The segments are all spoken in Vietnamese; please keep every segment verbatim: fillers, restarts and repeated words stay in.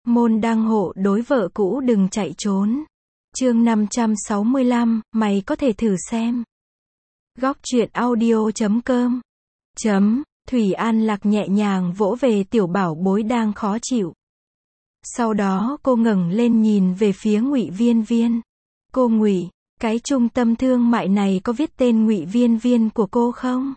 Môn đăng hộ đối vợ cũ đừng chạy trốn. Chương năm trăm sáu mươi lăm, mày có thể thử xem. Góc truyện audio chấm com. Chấm, Thủy An Lạc nhẹ nhàng vỗ về tiểu bảo bối đang khó chịu. Sau đó cô ngẩng lên nhìn về phía Ngụy Viên Viên. Cô Ngụy, cái trung tâm thương mại này có viết tên Ngụy Viên Viên của cô không?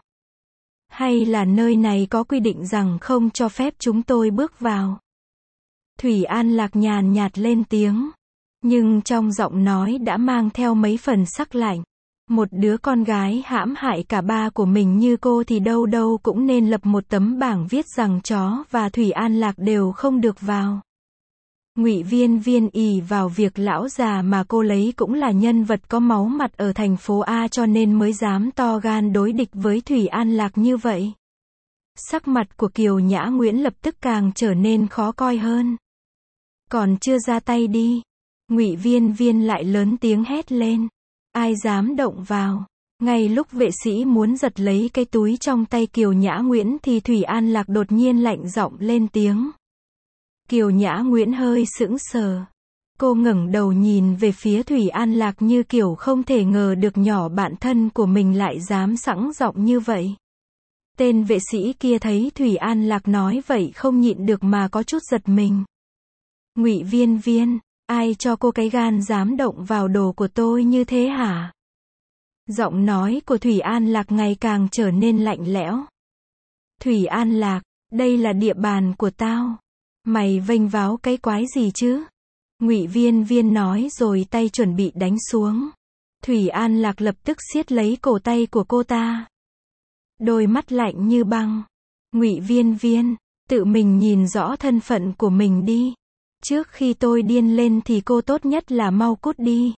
Hay là nơi này có quy định rằng không cho phép chúng tôi bước vào? Thủy An Lạc nhàn nhạt lên tiếng, nhưng trong giọng nói đã mang theo mấy phần sắc lạnh. Một đứa con gái hãm hại cả ba của mình như cô thì đâu đâu cũng nên lập một tấm bảng viết rằng chó và Thủy An Lạc đều không được vào. Ngụy Viên Viên ỷ vào việc lão già mà cô lấy cũng là nhân vật có máu mặt ở thành phố A cho nên mới dám to gan đối địch với Thủy An Lạc như vậy. Sắc mặt của Kiều Nhã Nguyễn lập tức càng trở nên khó coi hơn. Còn chưa ra tay đi, Ngụy Viên Viên lại lớn tiếng hét lên. Ai dám động vào? Ngay lúc vệ sĩ muốn giật lấy cái túi trong tay Kiều Nhã Nguyễn thì Thủy An Lạc đột nhiên lạnh giọng lên tiếng. Kiều Nhã Nguyễn hơi sững sờ. Cô ngẩng đầu nhìn về phía Thủy An Lạc như kiểu không thể ngờ được nhỏ bạn thân của mình lại dám sẵn giọng như vậy. Tên vệ sĩ kia thấy Thủy An Lạc nói vậy không nhịn được mà có chút giật mình. Ngụy Viên Viên, ai cho cô cái gan dám động vào đồ của tôi như thế hả? Giọng nói của Thủy An Lạc ngày càng trở nên lạnh lẽo. Thủy An Lạc, đây là địa bàn của tao. Mày vênh váo cái quái gì chứ? Ngụy Viên Viên nói rồi tay chuẩn bị đánh xuống. Thủy An Lạc lập tức siết lấy cổ tay của cô ta. Đôi mắt lạnh như băng. Ngụy Viên Viên, tự mình nhìn rõ thân phận của mình đi. Trước khi tôi điên lên thì cô tốt nhất là mau cút đi.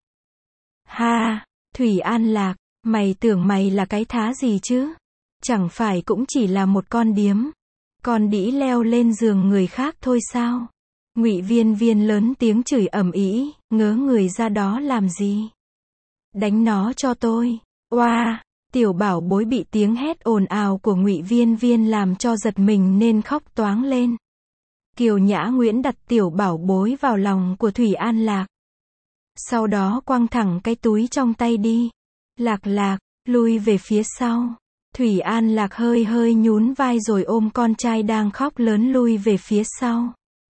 Ha, Thủy An Lạc, mày tưởng mày là cái thá gì chứ? Chẳng phải cũng chỉ là một con điếm. Con đĩ leo lên giường người khác thôi sao? Ngụy Viên Viên lớn tiếng chửi ầm ĩ, ngớ người ra đó làm gì? Đánh nó cho tôi. Oa, tiểu bảo bối bị tiếng hét ồn ào của Ngụy Viên Viên làm cho giật mình nên khóc toáng lên. Kiều Nhã Nguyễn đặt tiểu bảo bối vào lòng của Thủy An Lạc. Sau đó quăng thẳng cái túi trong tay đi. Lạc Lạc, lui về phía sau. Thủy An Lạc hơi hơi nhún vai rồi ôm con trai đang khóc lớn lui về phía sau.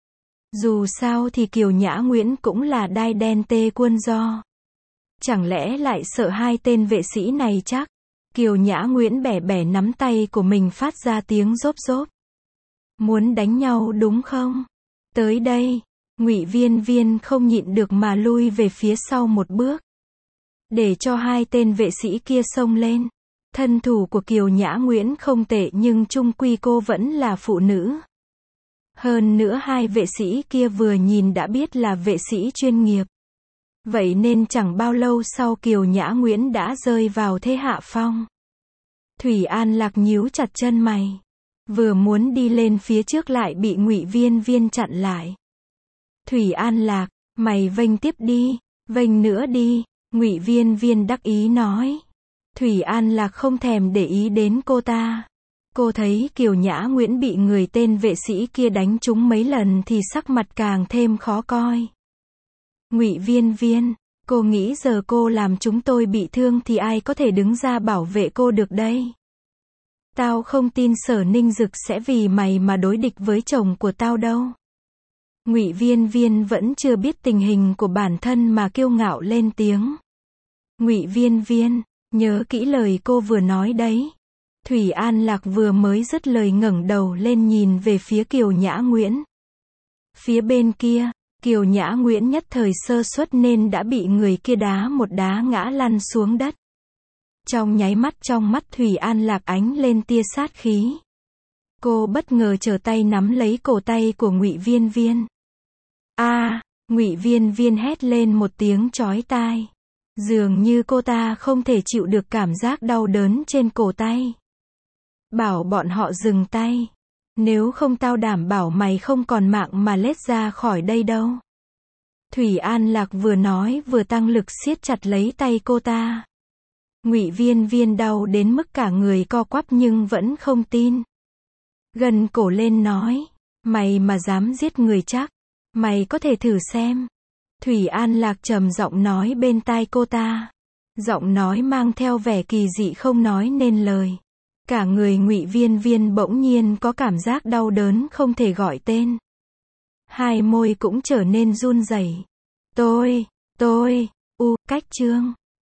Dù sao thì Kiều Nhã Nguyễn cũng là đai đen tê quân do. Chẳng lẽ lại sợ hai tên vệ sĩ này chắc? Kiều Nhã Nguyễn bẻ bẻ nắm tay của mình phát ra tiếng rốp rốp. Muốn đánh nhau đúng không? Tới đây. Ngụy Viên Viên không nhịn được mà lui về phía sau một bước. Để cho hai tên vệ sĩ kia xông lên. Thân thủ của Kiều Nhã Nguyễn không tệ nhưng chung quy cô vẫn là phụ nữ. Hơn nữa hai vệ sĩ kia vừa nhìn đã biết là vệ sĩ chuyên nghiệp. Vậy nên chẳng bao lâu sau Kiều Nhã Nguyễn đã rơi vào thế hạ phong. Thủy An Lạc nhíu chặt chân mày. Vừa muốn đi lên phía trước lại bị Ngụy Viên Viên chặn lại. Thủy An Lạc, mày vênh tiếp đi, vênh nữa đi, Ngụy Viên Viên đắc ý nói. Thủy An Lạc không thèm để ý đến cô ta. Cô thấy Kiều Nhã Nguyễn bị người tên vệ sĩ kia đánh trúng mấy lần thì sắc mặt càng thêm khó coi. Ngụy Viên Viên, cô nghĩ giờ cô làm chúng tôi bị thương thì ai có thể đứng ra bảo vệ cô được đây? Tao không tin Sở Ninh Dực sẽ vì mày mà đối địch với chồng của tao đâu. Ngụy Viên Viên vẫn chưa biết tình hình của bản thân mà kiêu ngạo lên tiếng. Ngụy Viên Viên, nhớ kỹ lời cô vừa nói đấy. Thủy An Lạc vừa mới dứt lời ngẩng đầu lên nhìn về phía Kiều Nhã Nguyễn. Phía bên kia, Kiều Nhã Nguyễn nhất thời sơ suất nên đã bị người kia đá một đá ngã lăn xuống đất. Trong nháy mắt trong mắt Thủy An Lạc ánh lên tia sát khí. Cô bất ngờ trở tay nắm lấy cổ tay của Ngụy Viên Viên. A, à, Ngụy Viên Viên hét lên một tiếng chói tai. Dường như cô ta không thể chịu được cảm giác đau đớn trên cổ tay. Bảo bọn họ dừng tay. Nếu không tao đảm bảo mày không còn mạng mà lết ra khỏi đây đâu. Thủy An Lạc vừa nói vừa tăng lực siết chặt lấy tay cô ta. Ngụy Viên Viên đau đến mức cả người co quắp nhưng vẫn không tin. Gần cổ lên nói, mày mà dám giết người chắc, Mày có thể thử xem. Thủy An Lạc trầm giọng nói bên tai cô ta. Giọng nói mang theo vẻ kỳ dị không nói nên lời. Cả người Ngụy Viên Viên bỗng nhiên có cảm giác đau đớn không thể gọi tên. Hai môi cũng trở nên run rẩy. Tôi, tôi, u, cách chương.